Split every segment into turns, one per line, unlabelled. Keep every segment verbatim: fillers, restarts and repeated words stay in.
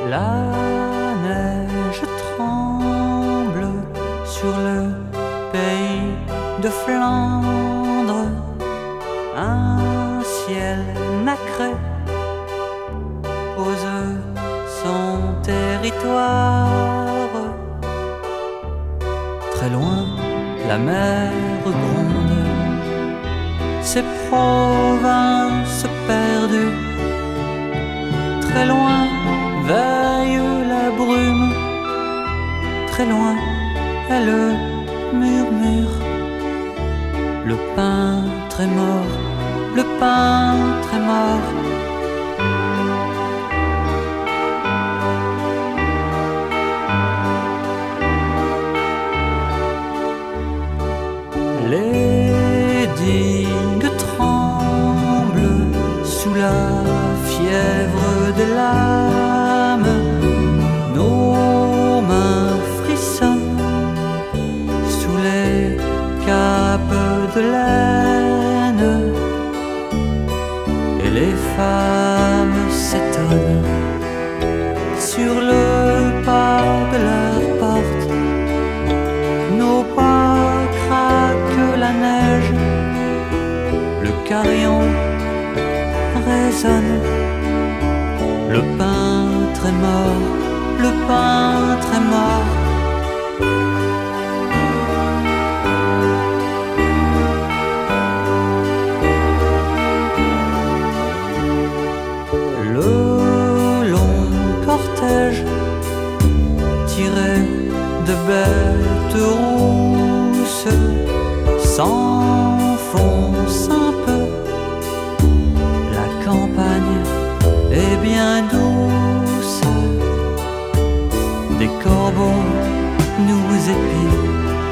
La neige tremble sur le pays de Flandre, un ciel nacré pose son territoire. Très loin, la mer gronde ses provinces perdues. Très loin veille la brume, très loin elle murmure. Le peintre est mort, le peintre est mort. Les digues tremblent sous la fièvre de l'âme. Nos mains frissonnent sous les capes de laine. Et les femmes s'étonnent sur le pas de leur porte. Nos pas craquent la neige, le carillon résonne. Le peintre est mort, le peintre est mort. Le long cortège tiré de bêtes rousses s'enfonce un peu. La campagne est bien douce, des corbeaux nous épient,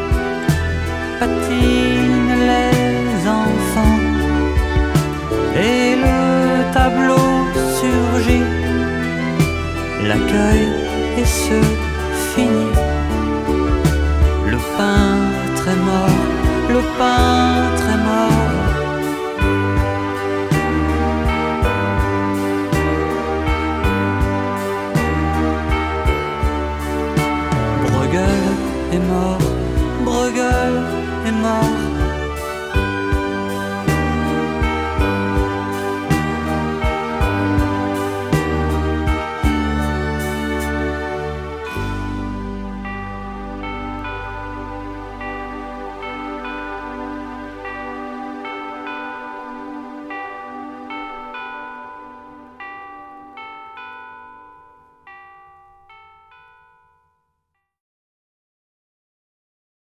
patinent les enfants, et le tableau surgit. L'accueil et se finit. Le peintre est mort, le peintre